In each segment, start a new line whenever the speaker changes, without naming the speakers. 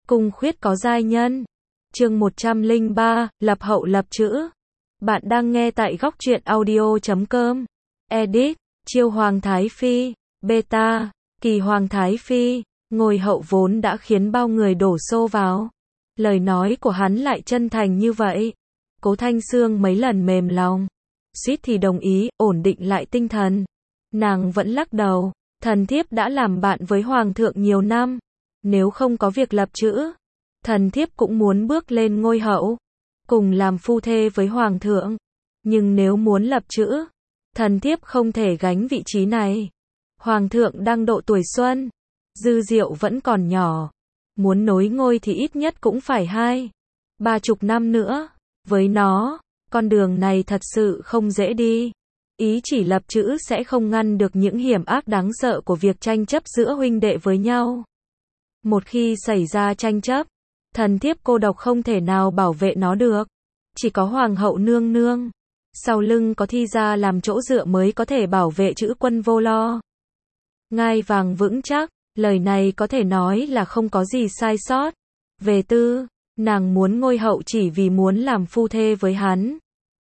Cung khuyết có giai nhân. Chương 103, lập hậu lập chữ. Bạn đang nghe tại góc truyện audio.com. Edit, chiêu Hoàng Thái Phi, beta, kỳ Hoàng Thái Phi, ngôi hậu vốn đã khiến bao người đổ xô vào. Lời nói của hắn lại chân thành như vậy. Cố Thanh Sương mấy lần mềm lòng, suýt thì đồng ý, ổn định lại tinh thần. Nàng vẫn lắc đầu, thần thiếp đã làm bạn với Hoàng thượng nhiều năm. Nếu không có việc lập chữ, thần thiếp cũng muốn bước lên ngôi hậu, cùng làm phu thê với Hoàng thượng. Nhưng nếu muốn lập chữ, thần thiếp không thể gánh vị trí này. Hoàng thượng đang độ tuổi xuân, Dư Diệu vẫn còn nhỏ. Muốn nối ngôi thì ít nhất cũng phải 20-30 năm nữa. Với nó, con đường này thật sự không dễ đi. Ý chỉ lập chữ sẽ không ngăn được những hiểm ác đáng sợ của việc tranh chấp giữa huynh đệ với nhau. Một khi xảy ra tranh chấp, thần thiếp cô độc không thể nào bảo vệ nó được. Chỉ có Hoàng hậu nương nương, sau lưng có Thi gia làm chỗ dựa mới có thể bảo vệ chữ quân vô lo. Ngai vàng vững chắc, lời này có thể nói là không có gì sai sót. Về tư, nàng muốn ngôi hậu chỉ vì muốn làm phu thê với hắn.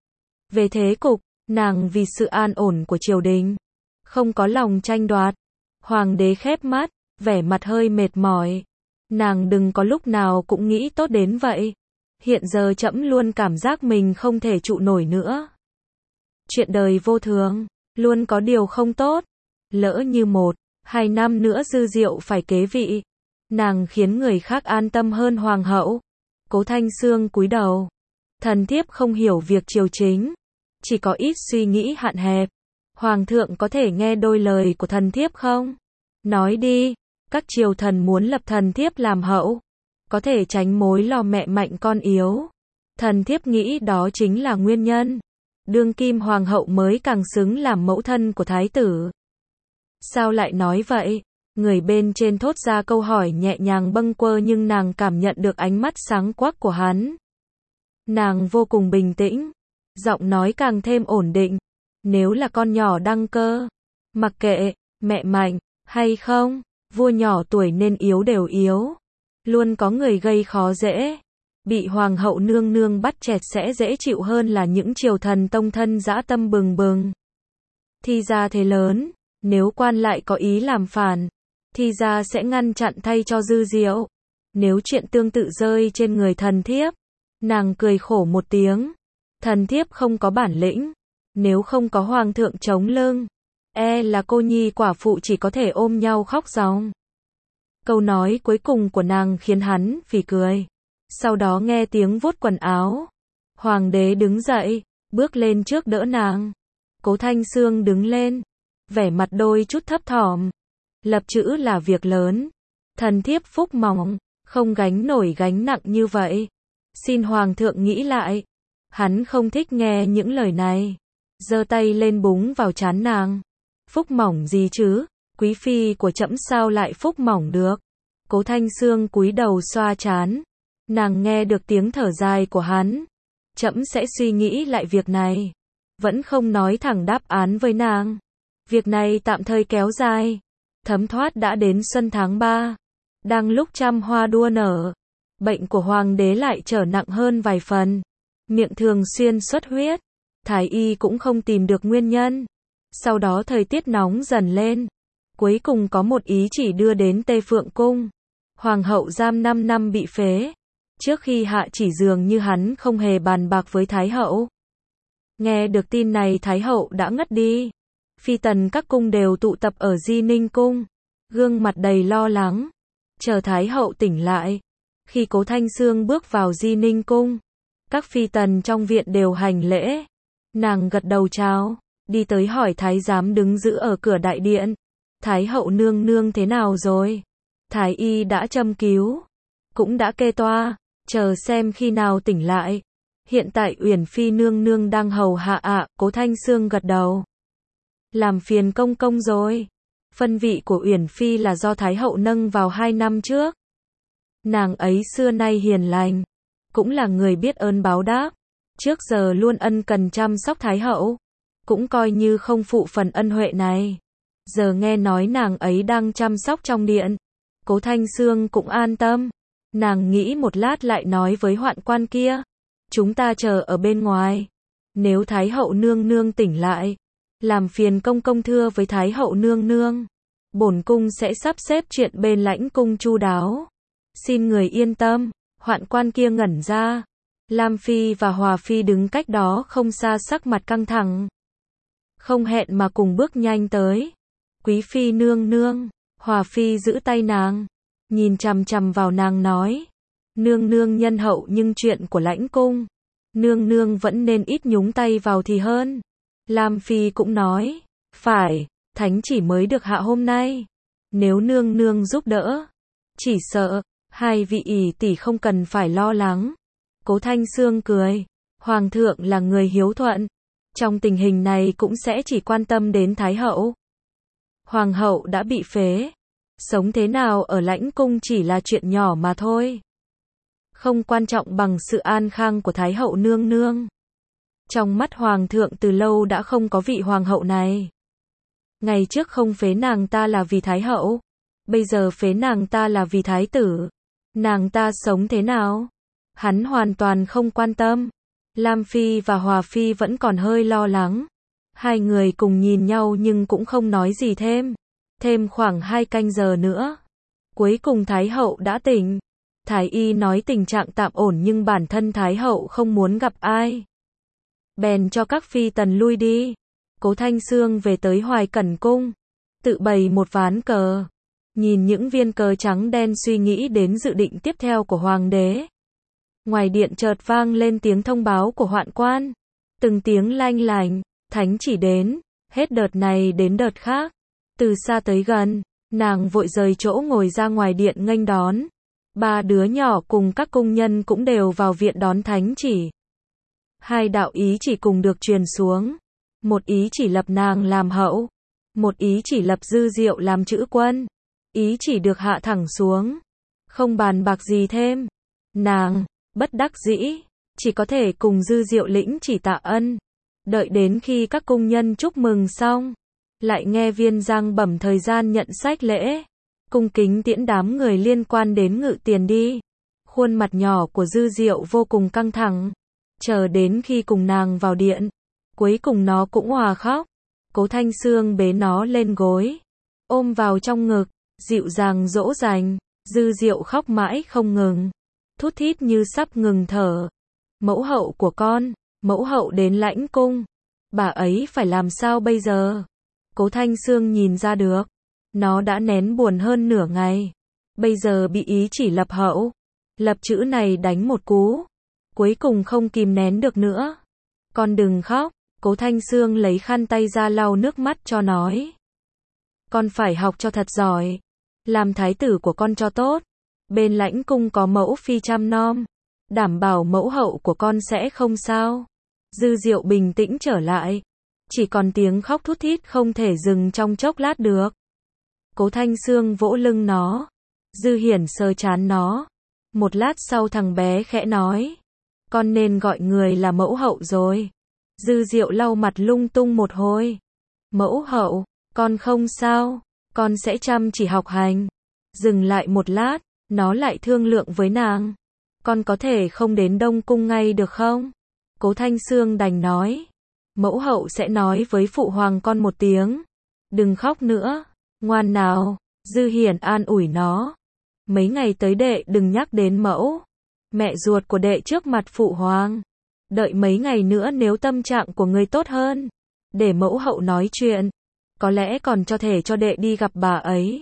Về thế cục, nàng vì sự an ổn của triều đình, không có lòng tranh đoạt. Hoàng đế khép mắt, vẻ mặt hơi mệt mỏi. Nàng đừng có lúc nào cũng nghĩ tốt đến vậy. Hiện giờ trẫm luôn cảm giác mình không thể trụ nổi nữa. Chuyện đời vô thường, luôn có điều không tốt. Lỡ như 1-2 năm nữa Dư Diệu phải kế vị, nàng khiến người khác an tâm hơn Hoàng hậu. Cố Thanh Sương cúi đầu. Thần thiếp không hiểu việc triều chính, chỉ có ít suy nghĩ hạn hẹp. Hoàng thượng có thể nghe đôi lời của thần thiếp không? Nói đi. Các triều thần muốn lập thần thiếp làm hậu, có thể tránh mối lo mẹ mạnh con yếu. Thần thiếp nghĩ đó chính là nguyên nhân. Đương kim hoàng hậu mới càng xứng làm mẫu thân của thái tử. Sao lại nói vậy? Người bên trên thốt ra câu hỏi nhẹ nhàng bâng quơ nhưng nàng cảm nhận được ánh mắt sáng quắc của hắn. Nàng vô cùng bình tĩnh, giọng nói càng thêm ổn định. Nếu là con nhỏ đăng cơ, mặc kệ, mẹ mạnh, hay không, vua nhỏ tuổi nên yếu đều yếu. Luôn có người gây khó dễ. Bị Hoàng hậu nương nương bắt chẹt sẽ dễ chịu hơn là những triều thần tông thân dã tâm bừng bừng. Thi gia thế lớn, nếu quan lại có ý làm phản, Thi gia sẽ ngăn chặn thay cho Dư Diệu. Nếu chuyện tương tự rơi trên người thần thiếp, nàng cười khổ một tiếng. Thần thiếp không có bản lĩnh, nếu không có Hoàng thượng chống lưng, là cô nhi quả phụ chỉ có thể ôm nhau khóc ròng. Câu nói cuối cùng của nàng khiến hắn phì cười. Sau đó nghe tiếng vuốt quần áo. Hoàng đế đứng dậy, bước lên trước đỡ nàng. Cố Thanh Sương đứng lên, vẻ mặt đôi chút thấp thỏm. Lập chữ là việc lớn. Thần thiếp phúc mỏng, không gánh nổi gánh nặng như vậy. Xin Hoàng thượng nghĩ lại. Hắn không thích nghe những lời này. Giơ tay lên búng vào trán nàng. Phúc mỏng gì chứ? Quý phi của trẫm sao lại phúc mỏng được? Cố Thanh Sương cúi đầu xoa trán. Nàng nghe được tiếng thở dài của hắn. Trẫm sẽ suy nghĩ lại việc này. Vẫn không nói thẳng đáp án với nàng. Việc này tạm thời kéo dài. Thấm thoát đã đến xuân tháng 3. Đang lúc trăm hoa đua nở, bệnh của Hoàng đế lại trở nặng hơn vài phần. Miệng thường xuyên xuất huyết. Thái y cũng không tìm được nguyên nhân. Sau đó thời tiết nóng dần lên. Cuối cùng có một ý chỉ đưa đến Tây Phượng Cung. Hoàng hậu giam 5 năm bị phế. Trước khi hạ chỉ dường như hắn không hề bàn bạc với Thái hậu. Nghe được tin này Thái hậu đã ngất đi. Phi tần các cung đều tụ tập ở Di Ninh Cung. Gương mặt đầy lo lắng. Chờ Thái hậu tỉnh lại. Khi Cố Thanh Sương bước vào Di Ninh Cung, các phi tần trong viện đều hành lễ. Nàng gật đầu chào, đi tới hỏi thái giám đứng giữ ở cửa đại điện. Thái hậu nương nương thế nào rồi? Thái y đã châm cứu, cũng đã kê toa, chờ xem khi nào tỉnh lại. Hiện tại Uyển phi nương nương đang hầu hạ ạ. Cố Thanh Sương gật đầu. Làm phiền công công rồi. Phân vị của Uyển phi là do Thái hậu nâng vào 2 năm trước. Nàng ấy xưa nay hiền lành, cũng là người biết ơn báo đáp. Trước giờ luôn ân cần chăm sóc Thái hậu, cũng coi như không phụ phần ân huệ này. Giờ nghe nói nàng ấy đang chăm sóc trong điện, Cố Thanh Sương cũng an tâm. Nàng nghĩ một lát lại nói với hoạn quan kia. Chúng ta chờ ở bên ngoài. Nếu Thái hậu nương nương tỉnh lại, làm phiền công công thưa với Thái hậu nương nương. Bổn cung sẽ sắp xếp chuyện bên lãnh cung chu đáo. Xin người yên tâm. Hoạn quan kia ngẩn ra. Lam Phi và Hòa Phi đứng cách đó không xa, sắc mặt căng thẳng. Không hẹn mà cùng bước nhanh tới. Quý Phi nương nương. Hòa Phi giữ tay nàng, nhìn chằm chằm vào nàng nói. Nương nương nhân hậu nhưng chuyện của lãnh cung, nương nương vẫn nên ít nhúng tay vào thì hơn. Lam Phi cũng nói. Phải, thánh chỉ mới được hạ hôm nay. Nếu nương nương giúp đỡ, chỉ sợ hai vị ỷ tỷ không cần phải lo lắng. Cố Thanh Sương cười. Hoàng thượng là người hiếu thuận, trong tình hình này cũng sẽ chỉ quan tâm đến Thái hậu. Hoàng hậu đã bị phế, sống thế nào ở lãnh cung chỉ là chuyện nhỏ mà thôi. Không quan trọng bằng sự an khang của Thái hậu nương nương. Trong mắt Hoàng thượng từ lâu đã không có vị Hoàng hậu này. Ngày trước không phế nàng ta là vì Thái hậu, bây giờ phế nàng ta là vì Thái tử. Nàng ta sống thế nào? Hắn hoàn toàn không quan tâm. Lam Phi và Hòa Phi vẫn còn hơi lo lắng. Hai người cùng nhìn nhau nhưng cũng không nói gì thêm. Thêm khoảng 2 canh giờ nữa. Cuối cùng Thái hậu đã tỉnh. Thái y nói tình trạng tạm ổn nhưng bản thân Thái hậu không muốn gặp ai. Bèn cho các phi tần lui đi. Cố Thanh Sương về tới Hoài Cẩn cung, tự bày một ván cờ. Nhìn những viên cờ trắng đen suy nghĩ đến dự định tiếp theo của hoàng đế. Ngoài điện chợt vang lên tiếng thông báo của hoạn quan. Từng tiếng lanh lành, thánh chỉ đến, hết đợt này đến đợt khác. Từ xa tới gần, nàng vội rời chỗ ngồi ra ngoài điện nghênh đón. 3 đứa nhỏ cùng các cung nhân cũng đều vào viện đón thánh chỉ. 2 đạo ý chỉ cùng được truyền xuống. Một ý chỉ lập nàng làm hậu, một ý chỉ lập Dư Diệu làm chữ quân. Ý chỉ được hạ thẳng xuống, không bàn bạc gì thêm. Nàng bất đắc dĩ, chỉ có thể cùng Dư Diệu lĩnh chỉ tạ ân. Đợi đến khi các cung nhân chúc mừng xong, lại nghe Viên Giang bẩm thời gian nhận sách lễ, cung kính tiễn đám người liên quan đến Ngự Tiền đi. Khuôn mặt nhỏ của Dư Diệu vô cùng căng thẳng, chờ đến khi cùng nàng vào điện, cuối cùng nó cũng òa khóc. Cố Thanh Sương bế nó lên gối, ôm vào trong ngực, dịu dàng dỗ dành. Dư Diệu khóc mãi không ngừng, thút thít như sắp ngừng thở. Mẫu hậu của con, mẫu hậu đến lãnh cung, bà ấy phải làm sao bây giờ? Cố Thanh Sương nhìn ra được, nó đã nén buồn hơn nửa ngày. Bây giờ bị ý chỉ lập hậu, lập chữ này đánh một cú, cuối cùng không kìm nén được nữa. Con đừng khóc. Cố Thanh Sương lấy khăn tay ra lau nước mắt cho nói. Con phải học cho thật giỏi, làm thái tử của con cho tốt. Bên lãnh cung có mẫu phi chăm nom, đảm bảo mẫu hậu của con sẽ không sao. Dư Diệu bình tĩnh trở lại, chỉ còn tiếng khóc thút thít không thể dừng trong chốc lát được. Cố Thanh Sương vỗ lưng nó, Dư Hiển sờ trán nó. Một lát sau thằng bé khẽ nói, con nên gọi người là mẫu hậu rồi. Dư Diệu lau mặt lung tung một hồi. Mẫu hậu, con không sao, con sẽ chăm chỉ học hành. Dừng lại một lát, nó lại thương lượng với nàng. Con có thể không đến Đông Cung ngay được không? Cố Thanh Sương đành nói. Mẫu hậu sẽ nói với phụ hoàng con một tiếng. Đừng khóc nữa, ngoan nào. Dư Hiển an ủi nó. Mấy ngày tới đệ đừng nhắc đến mẫu, mẹ ruột của đệ trước mặt phụ hoàng. Đợi mấy ngày nữa nếu tâm trạng của người tốt hơn, để mẫu hậu nói chuyện, có lẽ còn cho thể cho đệ đi gặp bà ấy.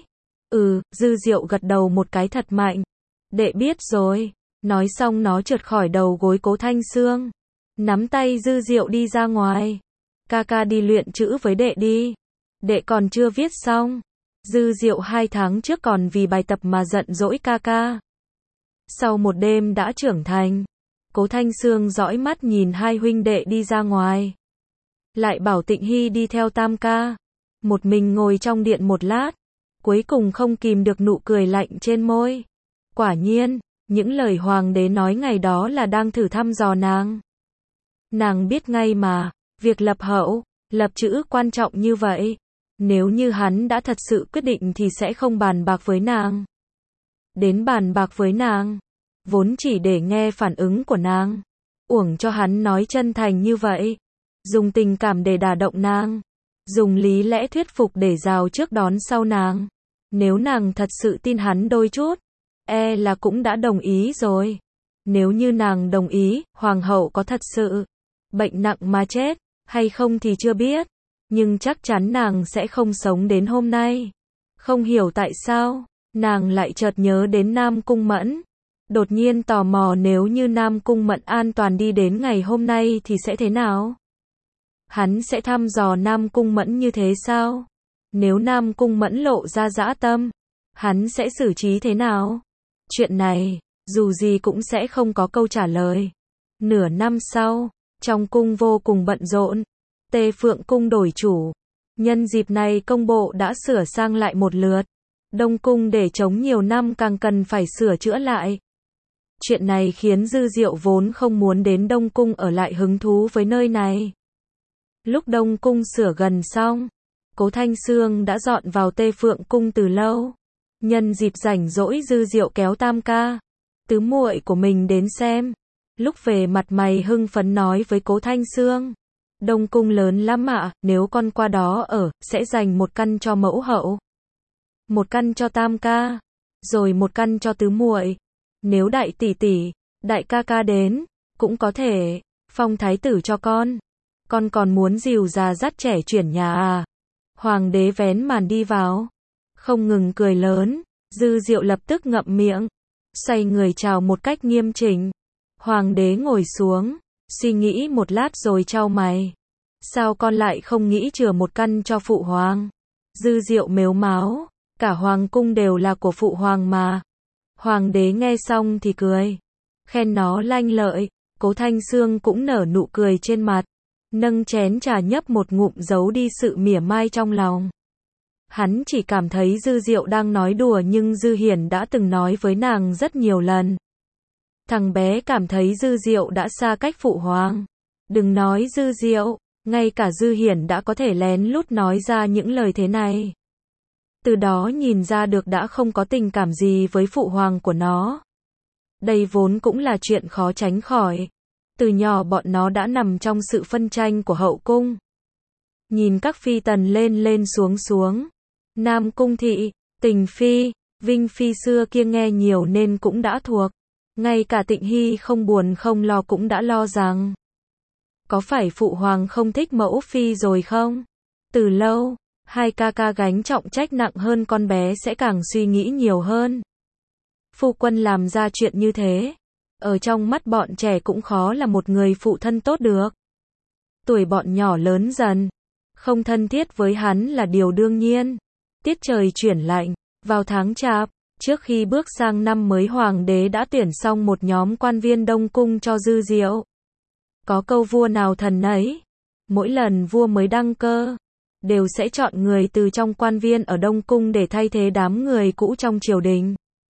Dư Diệu gật đầu một cái thật mạnh. Đệ biết rồi. Nói xong nó trượt khỏi đầu gối Cố Thanh Sương, nắm tay Dư Diệu đi ra ngoài. Ca đi luyện chữ với đệ đi. Đệ còn chưa viết xong. Dư Diệu 2 tháng trước còn vì bài tập mà giận dỗi ca. Sau một đêm đã trưởng thành. Cố Thanh Sương dõi mắt nhìn 2 huynh đệ đi ra ngoài. Lại bảo Tịnh Hy đi theo tam ca. Một mình ngồi trong điện một lát. Cuối cùng không kìm được nụ cười lạnh trên môi. Quả nhiên, những lời hoàng đế nói ngày đó là đang thử thăm dò nàng. Nàng biết ngay mà, việc lập hậu, lập chữ quan trọng như vậy. Nếu như hắn đã thật sự quyết định thì sẽ không bàn bạc với nàng. đến bàn bạc với nàng, vốn chỉ để nghe phản ứng của nàng. Uổng cho hắn nói chân thành như vậy, dùng tình cảm để đả động nàng, dùng lý lẽ thuyết phục để rào trước đón sau nàng. Nếu nàng thật sự tin hắn đôi chút, là cũng đã đồng ý rồi. Nếu như nàng đồng ý, hoàng hậu có thật sự bệnh nặng mà chết, hay không thì chưa biết, nhưng chắc chắn nàng sẽ không sống đến hôm nay. Không hiểu tại sao, nàng lại chợt nhớ đến Nam Cung Mẫn. Đột nhiên tò mò nếu như Nam Cung Mẫn an toàn đi đến ngày hôm nay thì sẽ thế nào? Hắn sẽ thăm dò Nam Cung Mẫn như thế sao? Nếu Nam Cung Mẫn lộ ra dã tâm, hắn sẽ xử trí thế nào? Chuyện này, dù gì cũng sẽ không có câu trả lời. Nửa năm sau, trong cung vô cùng bận rộn, Tê Phượng Cung đổi chủ. Nhân dịp này công bộ đã sửa sang lại một lượt. Đông cung để trống nhiều năm càng cần phải sửa chữa lại. Chuyện này khiến Dư Diệu vốn không muốn đến Đông cung ở lại hứng thú với nơi này. Lúc Đông cung sửa gần xong, Cố Thanh Sương đã dọn vào Tê Phượng Cung từ lâu. Nhân dịp rảnh rỗi Dư Diệu kéo tam ca, tứ muội của mình đến xem. Lúc về mặt mày hưng phấn nói với Cố Thanh Sương, Đông cung lớn lắm ạ, nếu con qua đó ở, sẽ dành một căn cho mẫu hậu, một căn cho tam ca, rồi một căn cho tứ muội. Nếu đại tỷ tỷ, đại ca ca đến, cũng có thể phong thái tử cho con. Con còn muốn dìu già dắt trẻ chuyển nhà à? Hoàng đế vén màn đi vào, không ngừng cười lớn. Dư Diệu lập tức ngậm miệng, xoay người chào một cách nghiêm chỉnh. Hoàng đế ngồi xuống, suy nghĩ một lát rồi chau mày. Sao con lại không nghĩ chừa một căn cho phụ hoàng? Dư Diệu mếu máo, cả hoàng cung đều là của phụ hoàng mà. Hoàng đế nghe xong thì cười, khen nó lanh lợi. Cố Thanh Sương cũng nở nụ cười trên mặt, nâng chén trà nhấp một ngụm giấu đi sự mỉa mai trong lòng. Hắn chỉ cảm thấy Dư Diệu đang nói đùa nhưng Dư Hiển đã từng nói với nàng rất nhiều lần. Thằng bé cảm thấy Dư Diệu đã xa cách phụ hoàng. Đừng nói Dư Diệu, ngay cả Dư Hiển đã có thể lén lút nói ra những lời thế này. Từ đó nhìn ra được đã không có tình cảm gì với phụ hoàng của nó. Đây vốn cũng là chuyện khó tránh khỏi. Từ nhỏ bọn nó đã nằm trong sự phân tranh của hậu cung. Nhìn các phi tần lên lên xuống xuống. Nam Cung Thị, Tình Phi, Vinh Phi xưa kia nghe nhiều nên cũng đã thuộc. Ngay cả Tịnh Hy không buồn không lo cũng đã lo rằng có phải phụ hoàng không thích mẫu phi rồi không? Từ lâu, hai ca ca gánh trọng trách nặng hơn con bé sẽ càng suy nghĩ nhiều hơn. Phu quân làm ra chuyện như thế, ở trong mắt bọn trẻ cũng khó là một người phụ thân tốt được. Tuổi bọn nhỏ lớn dần, không thân thiết với hắn là điều đương nhiên. Tiết trời chuyển lạnh, vào tháng Chạp, trước khi bước sang năm mới hoàng đế đã tuyển xong một nhóm quan viên Đông cung cho Dư Diệu. Có câu vua nào thần ấy, mỗi lần vua mới đăng cơ, đều sẽ chọn người từ trong quan viên ở Đông cung để thay thế đám người cũ trong triều đình.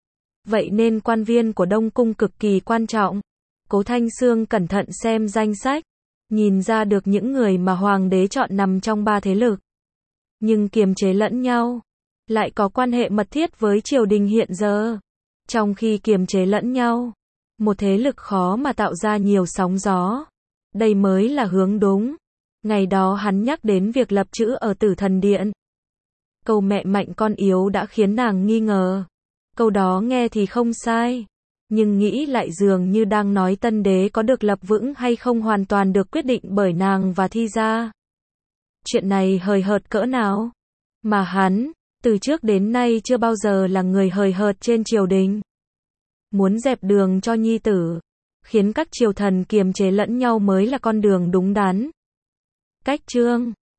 Vậy nên quan viên của Đông cung cực kỳ quan trọng. Cố Thanh Sương cẩn thận xem danh sách, nhìn ra được những người mà hoàng đế chọn nằm trong ba thế lực, nhưng kiềm chế lẫn nhau, lại có quan hệ mật thiết với triều đình hiện giờ. Trong khi kiềm chế lẫn nhau, một thế lực khó mà tạo ra nhiều sóng gió. Đây mới là hướng đúng. Ngày đó hắn nhắc đến việc lập chữ ở Tử Thần Điện. Câu mẹ mạnh con yếu đã khiến nàng nghi ngờ. Câu đó nghe thì không sai, nhưng nghĩ lại dường như đang nói tân đế có được lập vững hay không hoàn toàn được quyết định bởi nàng và Thi gia. Chuyện này hời hợt cỡ nào? Mà hắn, từ trước đến nay chưa bao giờ là người hời hợt trên triều đình. Muốn dẹp đường cho nhi tử, khiến các triều thần kiềm chế lẫn nhau mới là con đường đúng đắn. Cách chương